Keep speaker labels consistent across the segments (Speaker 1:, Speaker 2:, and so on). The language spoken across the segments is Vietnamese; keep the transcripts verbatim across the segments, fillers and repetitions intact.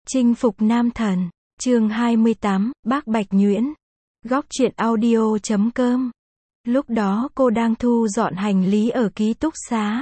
Speaker 1: Chinh phục nam thần, chương hai mươi tám, Bác Bạch Nhuyễn. Góc truyện audio chấm com. Lúc đó cô đang thu dọn hành lý ở ký túc xá.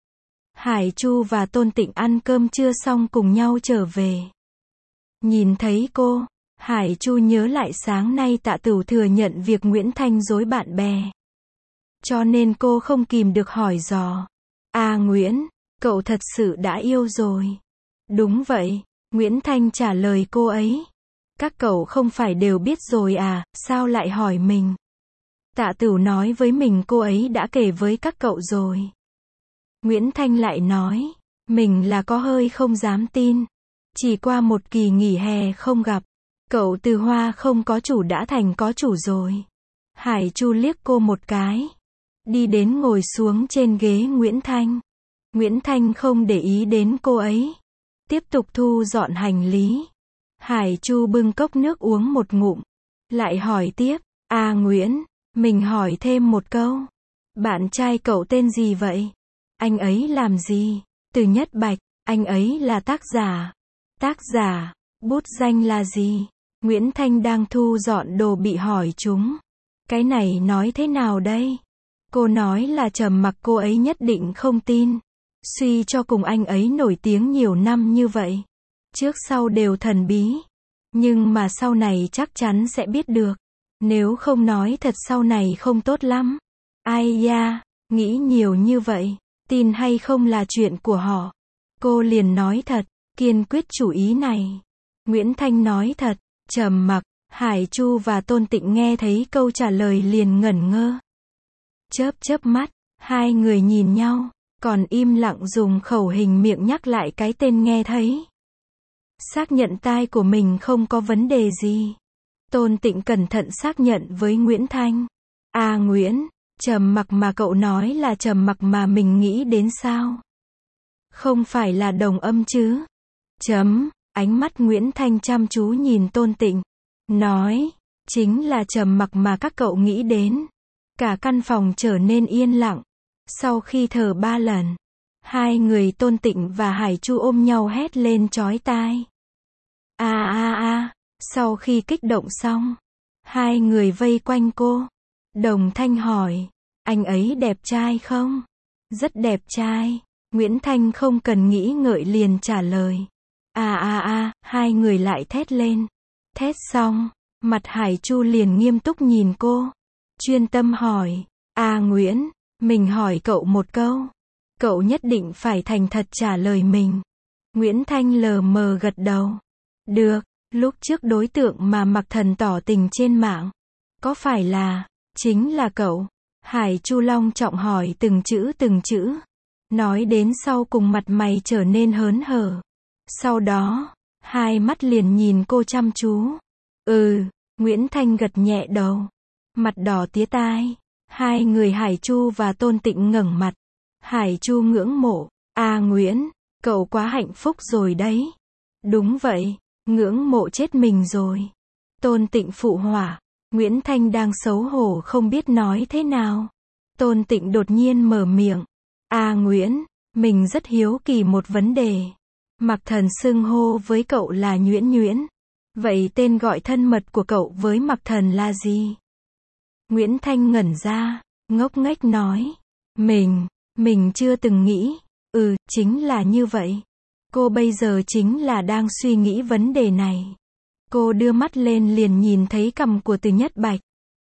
Speaker 1: Hải Chu và Tôn Tịnh ăn cơm trưa xong cùng nhau trở về. Nhìn thấy cô, Hải Chu nhớ lại sáng nay Tạ Tửu thừa nhận việc Nguyễn Thanh dối bạn bè. Cho nên cô không kìm được hỏi dò. À Nguyễn, cậu thật sự đã yêu rồi. Đúng vậy, Nguyễn Thanh trả lời cô ấy. Các cậu không phải đều biết rồi à, sao lại hỏi mình? Tạ Tửu nói với mình cô ấy đã kể với các cậu rồi. Nguyễn Thanh lại nói, mình là có hơi không dám tin. Chỉ qua một kỳ nghỉ hè không gặp, cậu từ hoa không có chủ đã thành có chủ rồi. Hải Chu liếc cô một cái, đi đến ngồi xuống trên ghế Nguyễn Thanh. Nguyễn Thanh không để ý đến cô ấy, tiếp tục thu dọn hành lý. Hải Chu bưng cốc nước uống một ngụm, lại hỏi tiếp, à Nguyễn, mình hỏi thêm một câu. Bạn trai cậu tên gì vậy? Anh ấy làm gì? Từ Nhất Bạch, anh ấy là tác giả. Tác giả, bút danh là gì? Nguyễn Thanh đang thu dọn đồ bị hỏi chúng. Cái này nói thế nào đây? Cô nói là trầm mặc, cô ấy nhất định không tin. Suy cho cùng anh ấy nổi tiếng nhiều năm như vậy, trước sau đều thần bí. Nhưng mà sau này chắc chắn sẽ biết được. Nếu không nói thật sau này không tốt lắm. Ai da, nghĩ nhiều như vậy, tin hay không là chuyện của họ. Cô liền nói thật, kiên quyết chủ ý này. Nguyễn Thanh nói thật, trầm mặc. Hải Chu và Tôn Tịnh nghe thấy câu trả lời liền ngẩn ngơ. Chớp chớp mắt, hai người nhìn nhau, còn im lặng dùng khẩu hình miệng nhắc lại cái tên nghe thấy. Xác nhận tai của mình không có vấn đề gì. Tôn Tịnh cẩn thận xác nhận với Nguyễn Thanh. À Nguyễn, trầm mặc mà cậu nói là trầm mặc mà mình nghĩ đến sao? Không phải là đồng âm chứ? Chấm, ánh mắt Nguyễn Thanh chăm chú nhìn Tôn Tịnh. Nói, chính là trầm mặc mà các cậu nghĩ đến. Cả căn phòng trở nên yên lặng. Sau khi thở ba lần, hai người Tôn Tịnh và Hải Chu ôm nhau hét lên chói tai. A a a, sau khi kích động xong, hai người vây quanh cô. Đồng Thanh hỏi, anh ấy đẹp trai không? Rất đẹp trai. Nguyễn Thanh không cần nghĩ ngợi liền trả lời. A a a, hai người lại thét lên. Thét xong, mặt Hải Chu liền nghiêm túc nhìn cô. Chuyên tâm hỏi, à Nguyễn, mình hỏi cậu một câu. Cậu nhất định phải thành thật trả lời mình. Nguyễn Thanh lờ mờ gật đầu. Được, lúc trước đối tượng mà Mặc Thần tỏ tình trên mạng, có phải là, chính là cậu? Hải Chu long trọng hỏi từng chữ từng chữ. Nói đến sau cùng mặt mày trở nên hớn hở. Sau đó, hai mắt liền nhìn cô chăm chú. Ừ, Nguyễn Thanh gật nhẹ đầu. Mặt đỏ tía tai. Hai người Hải Chu và Tôn Tịnh ngẩng mặt. Hải Chu ngưỡng mộ. À Nguyễn, cậu quá hạnh phúc rồi đấy. Đúng vậy, ngưỡng mộ chết mình rồi. Tôn Tịnh phụ họa. Nguyễn Thanh đang xấu hổ không biết nói thế nào. Tôn Tịnh đột nhiên mở miệng. À Nguyễn, mình rất hiếu kỳ một vấn đề. Mặc Thần xưng hô với cậu là Nhuyễn Nhuyễn. Vậy tên gọi thân mật của cậu với Mặc Thần là gì? Nguyễn Thanh ngẩn ra, ngốc nghếch nói. Mình, mình chưa từng nghĩ. Ừ, chính là như vậy. Cô bây giờ chính là đang suy nghĩ vấn đề này. Cô đưa mắt lên liền nhìn thấy cằm của Từ Nhất Bạch.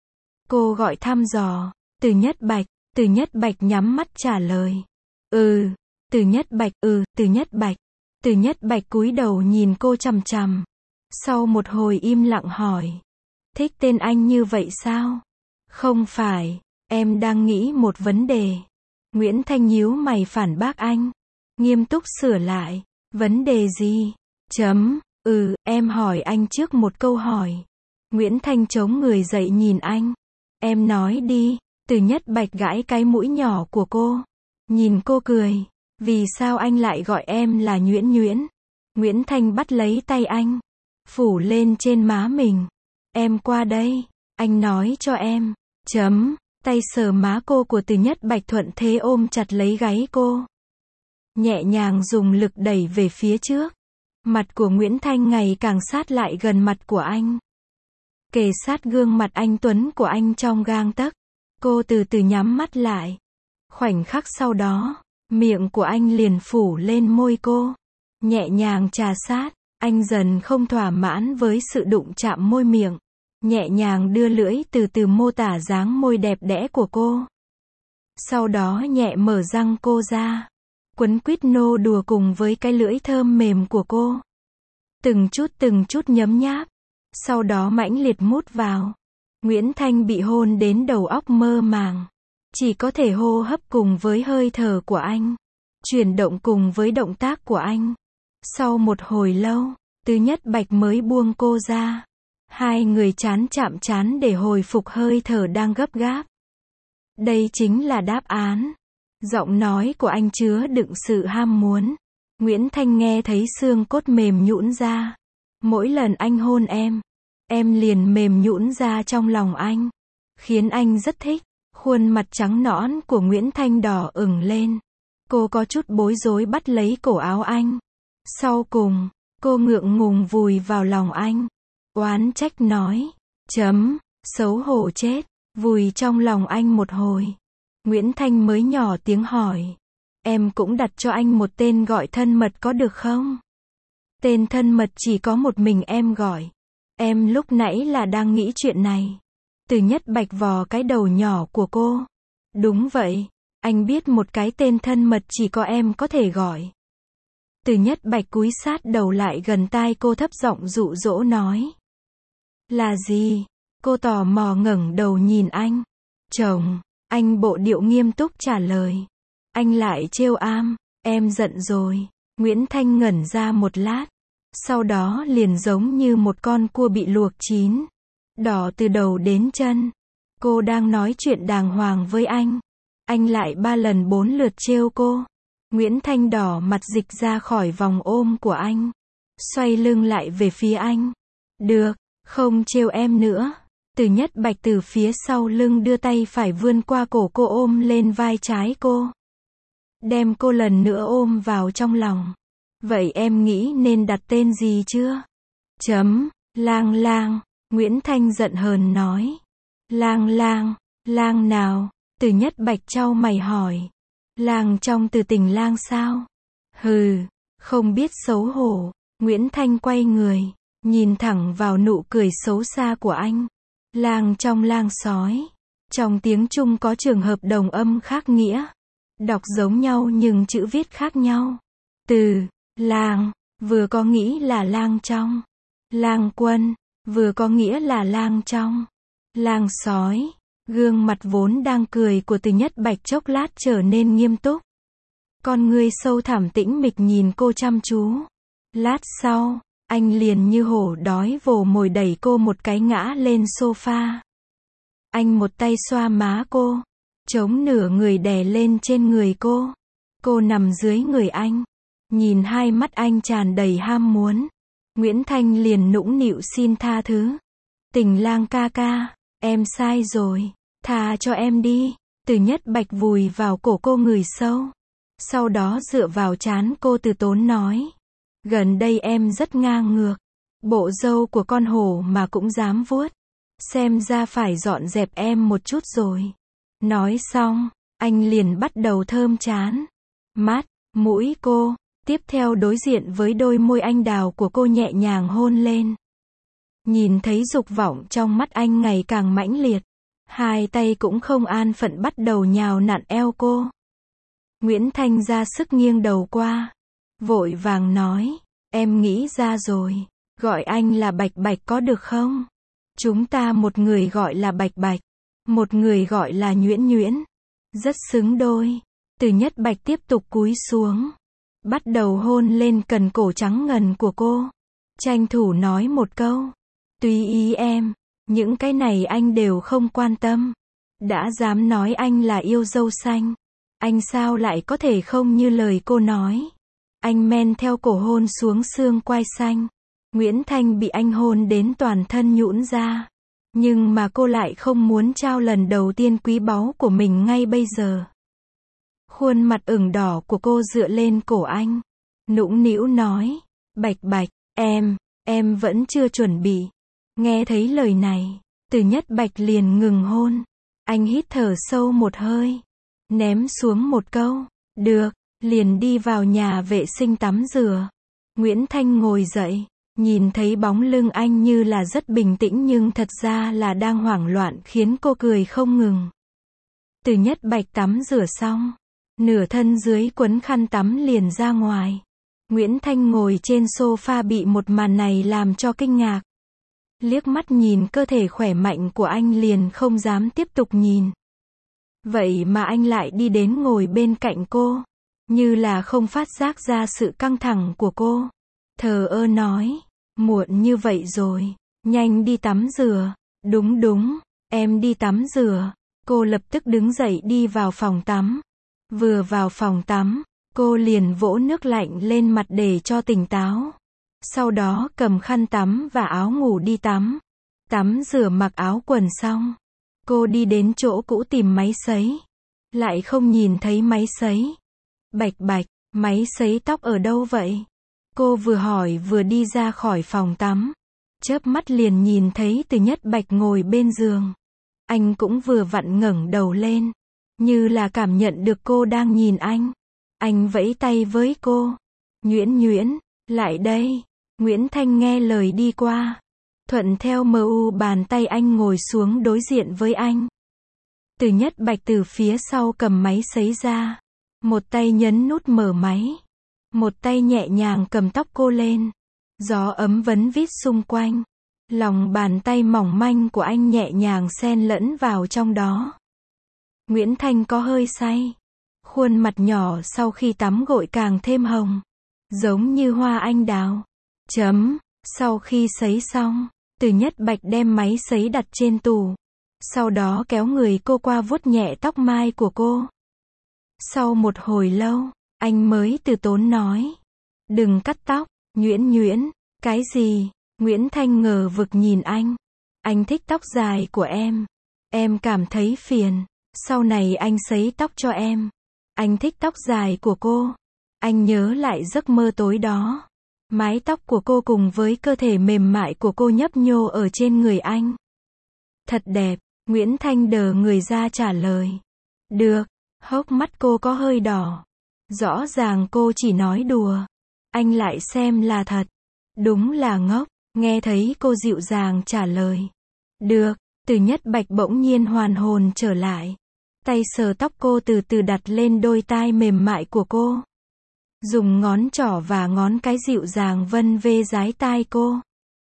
Speaker 1: Cô gọi thăm dò, Từ Nhất Bạch. Từ Nhất Bạch nhắm mắt trả lời. Ừ, Từ Nhất Bạch, ừ, Từ Nhất Bạch. Từ Nhất Bạch cúi đầu nhìn cô chằm chằm. Sau một hồi im lặng hỏi. Thích tên anh như vậy sao? Không phải, em đang nghĩ một vấn đề. Nguyễn Thanh nhíu mày phản bác anh. Nghiêm túc sửa lại. Vấn đề gì? Chấm, ừ, em hỏi anh trước một câu hỏi. Nguyễn Thanh chống người dậy nhìn anh. Em nói đi. Từ Nhất Bạch gãi cái mũi nhỏ của cô. Nhìn cô cười. Vì sao anh lại gọi em là Nhuyễn Nhuyễn? Nguyễn Thanh bắt lấy tay anh, phủ lên trên má mình. Em qua đây, anh nói cho em. Chấm, tay sờ má cô của Từ Nhất Bạch thuận thế ôm chặt lấy gáy cô. Nhẹ nhàng dùng lực đẩy về phía trước. Mặt của Nguyễn Thanh ngày càng sát lại gần mặt của anh. Kề sát gương mặt anh tuấn của anh trong gang tấc. Cô từ từ nhắm mắt lại. Khoảnh khắc sau đó, miệng của anh liền phủ lên môi cô. Nhẹ nhàng trà sát, anh dần không thỏa mãn với sự đụng chạm môi miệng. Nhẹ nhàng đưa lưỡi từ từ mô tả dáng môi đẹp đẽ của cô. Sau đó nhẹ mở răng cô ra. Quấn quýt nô đùa cùng với cái lưỡi thơm mềm của cô. Từng chút từng chút nhấm nháp. Sau đó mãnh liệt mút vào. Nguyễn Thanh bị hôn đến đầu óc mơ màng. Chỉ có thể hô hấp cùng với hơi thở của anh. Chuyển động cùng với động tác của anh. Sau một hồi lâu, Từ Nhất Bạch mới buông cô ra. Hai người chán chạm chán để hồi phục hơi thở đang gấp gáp. Đây chính là đáp án. Giọng nói của anh chứa đựng sự ham muốn. Nguyễn Thanh nghe thấy xương cốt mềm nhũn ra. Mỗi lần anh hôn em, em liền mềm nhũn ra trong lòng anh. Khiến anh rất thích. Khuôn mặt trắng nõn của Nguyễn Thanh đỏ ửng lên. Cô có chút bối rối bắt lấy cổ áo anh. Sau cùng, cô ngượng ngùng vùi vào lòng anh. Oán trách nói. Chấm, xấu hổ chết. Vùi trong lòng anh một hồi. Nguyễn Thanh mới nhỏ tiếng hỏi. Em cũng đặt cho anh một tên gọi thân mật có được không? Tên thân mật chỉ có một mình em gọi. Em lúc nãy là đang nghĩ chuyện này. Từ Nhất Bạch vò cái đầu nhỏ của cô. Đúng vậy, anh biết một cái tên thân mật chỉ có em có thể gọi. Từ Nhất Bạch cúi sát đầu lại gần tai cô thấp giọng dụ dỗ nói. Là gì? Cô tò mò ngẩng đầu nhìn anh. Chồng, anh bộ điệu nghiêm túc trả lời. Anh lại trêu am, em giận rồi. Nguyễn Thanh ngẩn ra một lát. Sau đó liền giống như một con cua bị luộc chín. Đỏ từ đầu đến chân. Cô đang nói chuyện đàng hoàng với anh. Anh lại ba lần bốn lượt trêu cô. Nguyễn Thanh đỏ mặt dịch ra khỏi vòng ôm của anh. Xoay lưng lại về phía anh. Được, không trêu em nữa. Từ Nhất Bạch từ phía sau lưng đưa tay phải vươn qua cổ cô ôm lên vai trái cô. Đem cô lần nữa ôm vào trong lòng. Vậy em nghĩ nên đặt tên gì chưa? Chấm, Lang Lang. Nguyễn Thanh giận hờn nói. Lang Lang, lang nào? Từ Nhất Bạch chau mày hỏi. Lang trong Từ Tình Lang sao? Hừ, không biết xấu hổ. Nguyễn Thanh quay người, nhìn thẳng vào nụ cười xấu xa của anh. Lang trong Lang sói. Trong tiếng Trung có trường hợp đồng âm khác nghĩa. Đọc giống nhau nhưng chữ viết khác nhau. Từ Lang vừa có nghĩa là lang trong. Lang Quân vừa có nghĩa là lang trong. Lang sói. Gương mặt vốn đang cười của Từ Nhất Bạch chốc lát trở nên nghiêm túc. Con ngươi sâu thẳm tĩnh mịch nhìn cô chăm chú. Lát sau, anh liền như hổ đói vồ mồi đẩy cô một cái ngã lên sofa. Anh một tay xoa má cô, chống nửa người đè lên trên người cô. Cô nằm dưới người anh, nhìn hai mắt anh tràn đầy ham muốn. Nguyễn Thanh liền nũng nịu xin tha thứ. Tình Lang ca ca, em sai rồi, tha cho em đi. Từ Nhất Bạch vùi vào cổ cô ngửi sâu. Sau đó dựa vào trán cô từ tốn nói. Gần đây em rất ngang ngược. Bộ râu của con hổ mà cũng dám vuốt. Xem ra phải dọn dẹp em một chút rồi. Nói xong, anh liền bắt đầu thơm trán, mắt, mũi cô. Tiếp theo đối diện với đôi môi anh đào của cô nhẹ nhàng hôn lên. Nhìn thấy dục vọng trong mắt anh ngày càng mãnh liệt. Hai tay cũng không an phận bắt đầu nhào nặn eo cô. Nguyễn Thanh ra sức nghiêng đầu qua. Vội vàng nói. Em nghĩ ra rồi. Gọi anh là Bạch Bạch có được không? Chúng ta một người gọi là Bạch Bạch. Một người gọi là Nhuyễn Nhuyễn. Rất xứng đôi. Từ Nhất Bạch tiếp tục cúi xuống. Bắt đầu hôn lên cần cổ trắng ngần của cô. Tranh thủ nói một câu. Tùy ý em. Những cái này anh đều không quan tâm. Đã dám nói anh là yêu dâu xanh. Anh sao lại có thể không như lời cô nói. Anh men theo cổ hôn xuống xương quai xanh. Nguyễn Thanh bị anh hôn đến toàn thân nhũn ra. Nhưng mà cô lại không muốn trao lần đầu tiên quý báu của mình ngay bây giờ. Khuôn mặt ửng đỏ của cô dựa lên cổ anh. Nũng nĩu nói. Bạch Bạch, em, em vẫn chưa chuẩn bị. Nghe thấy lời này, Từ Nhất Bạch liền ngừng hôn. Anh hít thở sâu một hơi, ném xuống một câu, được, liền đi vào nhà vệ sinh tắm rửa. Nguyễn Thanh ngồi dậy, nhìn thấy bóng lưng anh như là rất bình tĩnh nhưng thật ra là đang hoảng loạn khiến cô cười không ngừng. Từ Nhất Bạch tắm rửa xong, nửa thân dưới quấn khăn tắm liền ra ngoài. Nguyễn Thanh ngồi trên sofa bị một màn này làm cho kinh ngạc. Liếc mắt nhìn cơ thể khỏe mạnh của anh liền không dám tiếp tục nhìn. Vậy mà anh lại đi đến ngồi bên cạnh cô, như là không phát giác ra sự căng thẳng của cô. Thờ ơ nói, muộn như vậy rồi, nhanh đi tắm rửa. Đúng đúng, em đi tắm rửa. Cô lập tức đứng dậy đi vào phòng tắm. Vừa vào phòng tắm, cô liền vỗ nước lạnh lên mặt để cho tỉnh táo. Sau đó cầm khăn tắm và áo ngủ đi tắm. Tắm rửa mặc áo quần xong, cô đi đến chỗ cũ tìm máy sấy. Lại không nhìn thấy máy sấy. Bạch Bạch, máy sấy tóc ở đâu vậy? Cô vừa hỏi vừa đi ra khỏi phòng tắm. Chớp mắt liền nhìn thấy Từ Nhất Bạch ngồi bên giường. Anh cũng vừa vặn ngẩng đầu lên, như là cảm nhận được cô đang nhìn anh. Anh vẫy tay với cô. Nhuyễn Nhuyễn, lại đây. Nguyễn Thanh nghe lời đi qua. Thuận theo mờ u bàn tay anh ngồi xuống đối diện với anh. Từ Nhất Bạch từ phía sau cầm máy sấy ra. Một tay nhấn nút mở máy. Một tay nhẹ nhàng cầm tóc cô lên. Gió ấm vấn vít xung quanh. Lòng bàn tay mỏng manh của anh nhẹ nhàng xen lẫn vào trong đó. Nguyễn Thanh có hơi say. Khuôn mặt nhỏ sau khi tắm gội càng thêm hồng. Giống như hoa anh đào. Chấm. Sau khi sấy xong, Từ Nhất Bạch đem máy sấy đặt trên tủ. Sau đó kéo người cô qua vuốt nhẹ tóc mai của cô. Sau một hồi lâu, anh mới từ tốn nói. Đừng cắt tóc, Nhuyễn Nhuyễn. Cái gì? Nguyễn Thanh ngờ vực nhìn anh. Anh thích tóc dài của em. Em cảm thấy phiền. Sau này anh sấy tóc cho em. Anh thích tóc dài của cô. Anh nhớ lại giấc mơ tối đó. Mái tóc của cô cùng với cơ thể mềm mại của cô nhấp nhô ở trên người anh. Thật đẹp, Nguyễn Thanh đờ người ra trả lời. Được, hốc mắt cô có hơi đỏ. Rõ ràng cô chỉ nói đùa. Anh lại xem là thật. Đúng là ngốc, nghe thấy cô dịu dàng trả lời. Được, Từ Nhất Bạch bỗng nhiên hoàn hồn trở lại. Tay sờ tóc cô từ từ đặt lên đôi tai mềm mại của cô. Dùng ngón trỏ và ngón cái dịu dàng vân vê dái tai cô.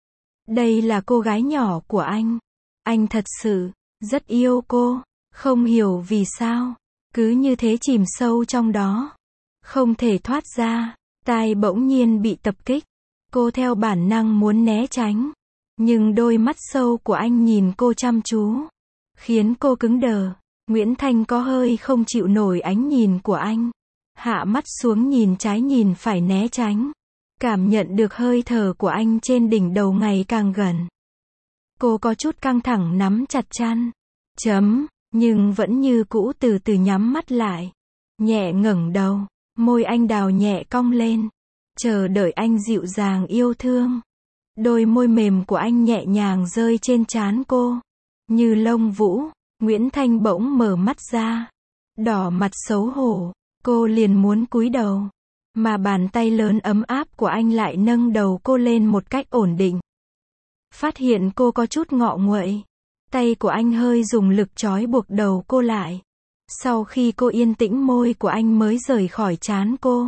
Speaker 1: Đây là cô gái nhỏ của anh. Anh thật sự rất yêu cô. Không hiểu vì sao. Cứ như thế chìm sâu trong đó. Không thể thoát ra. Tai bỗng nhiên bị tập kích. Cô theo bản năng muốn né tránh. Nhưng đôi mắt sâu của anh nhìn cô chăm chú. Khiến cô cứng đờ. Nguyễn Thanh có hơi không chịu nổi ánh nhìn của anh. Hạ mắt xuống nhìn trái nhìn phải né tránh. Cảm nhận được hơi thở của anh trên đỉnh đầu ngày càng gần. Cô có chút căng thẳng nắm chặt chăn. Chấm, nhưng vẫn như cũ từ từ nhắm mắt lại. Nhẹ ngẩng đầu, môi anh đào nhẹ cong lên. Chờ đợi anh dịu dàng yêu thương. Đôi môi mềm của anh nhẹ nhàng rơi trên trán cô. Như lông vũ, Nguyễn Thanh bỗng mở mắt ra. Đỏ mặt xấu hổ. Cô liền muốn cúi đầu. Mà bàn tay lớn ấm áp của anh lại nâng đầu cô lên một cách ổn định. Phát hiện cô có chút ngọ nguậy. Tay của anh hơi dùng lực trói buộc đầu cô lại. Sau khi cô yên tĩnh môi của anh mới rời khỏi trán cô.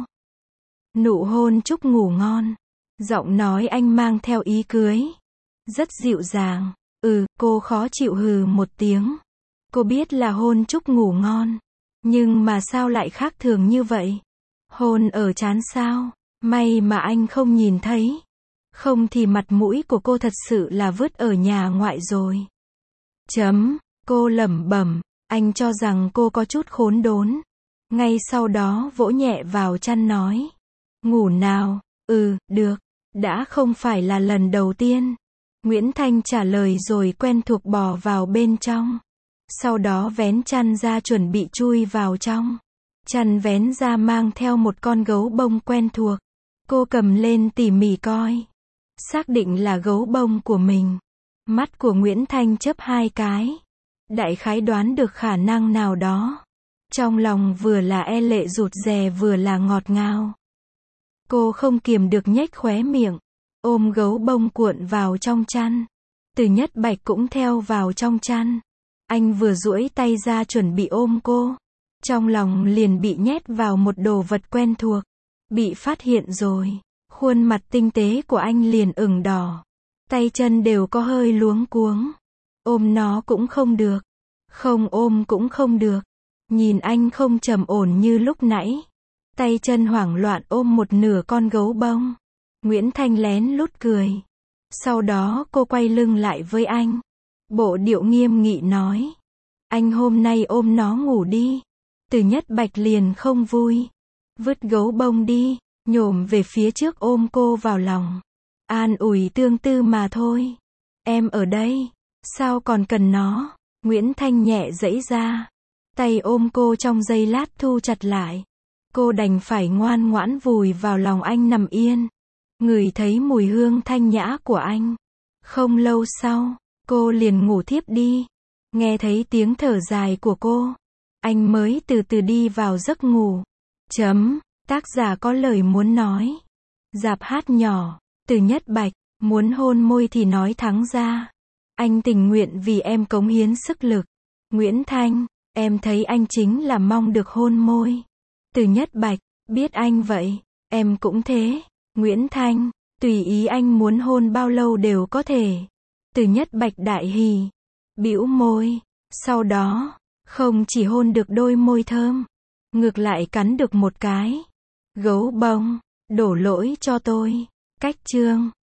Speaker 1: Nụ hôn chúc ngủ ngon. Giọng nói anh mang theo ý cưới. Rất dịu dàng. Ừ, cô khó chịu hừ một tiếng. Cô biết là hôn chúc ngủ ngon. Nhưng mà sao lại khác thường như vậy? Hôn ở trán sao? May mà anh không nhìn thấy. Không thì mặt mũi của cô thật sự là vứt ở nhà ngoại rồi. Chấm, cô lẩm bẩm, anh cho rằng cô có chút khốn đốn. Ngay sau đó vỗ nhẹ vào chăn nói. Ngủ nào, ừ, được, đã không phải là lần đầu tiên. Nguyễn Thanh trả lời rồi quen thuộc bò vào bên trong. Sau đó vén chăn ra chuẩn bị chui vào trong. Chăn vén ra mang theo một con gấu bông quen thuộc. Cô cầm lên tỉ mỉ coi. Xác định là gấu bông của mình. Mắt của Nguyễn Thanh chớp hai cái. Đại khái đoán được khả năng nào đó. Trong lòng vừa là e lệ rụt rè vừa là ngọt ngào. Cô không kiềm được nhếch khóe miệng. Ôm gấu bông cuộn vào trong chăn. Từ Nhất Bạch cũng theo vào trong chăn. Anh vừa duỗi tay ra chuẩn bị ôm cô. Trong lòng liền bị nhét vào một đồ vật quen thuộc. Bị phát hiện rồi. Khuôn mặt tinh tế của anh liền ửng đỏ. Tay chân đều có hơi luống cuống. Ôm nó cũng không được. Không ôm cũng không được. Nhìn anh không trầm ổn như lúc nãy. Tay chân hoảng loạn ôm một nửa con gấu bông. Nguyễn Thanh lén lút cười. Sau đó cô quay lưng lại với anh. Bộ điệu nghiêm nghị nói. Anh hôm nay ôm nó ngủ đi. Từ Nhất Bạch liền không vui. Vứt gấu bông đi. Nhổm về phía trước ôm cô vào lòng. An ủi tương tư mà thôi. Em ở đây. Sao còn cần nó? Nguyễn Thanh nhẹ giãy ra. Tay ôm cô trong giây lát thu chặt lại. Cô đành phải ngoan ngoãn vùi vào lòng anh nằm yên. Ngửi thấy mùi hương thanh nhã của anh. Không lâu sau, cô liền ngủ thiếp đi. Nghe thấy tiếng thở dài của cô. Anh mới từ từ đi vào giấc ngủ. Chấm. Tác giả có lời muốn nói. Dạp hát nhỏ. Từ Nhất Bạch. Muốn hôn môi thì nói thắng ra. Anh tình nguyện vì em cống hiến sức lực. Nguyễn Thanh. Em thấy anh chính là mong được hôn môi. Từ Nhất Bạch. Biết anh vậy. Em cũng thế. Nguyễn Thanh. Tùy ý anh muốn hôn bao lâu đều có thể. Từ Nhất Bạch đại hỉ. Bĩu môi. Sau đó. Không chỉ hôn được đôi môi thơm. Ngược lại cắn được một cái. Gấu bông. Đổ lỗi cho tôi. Cách chương.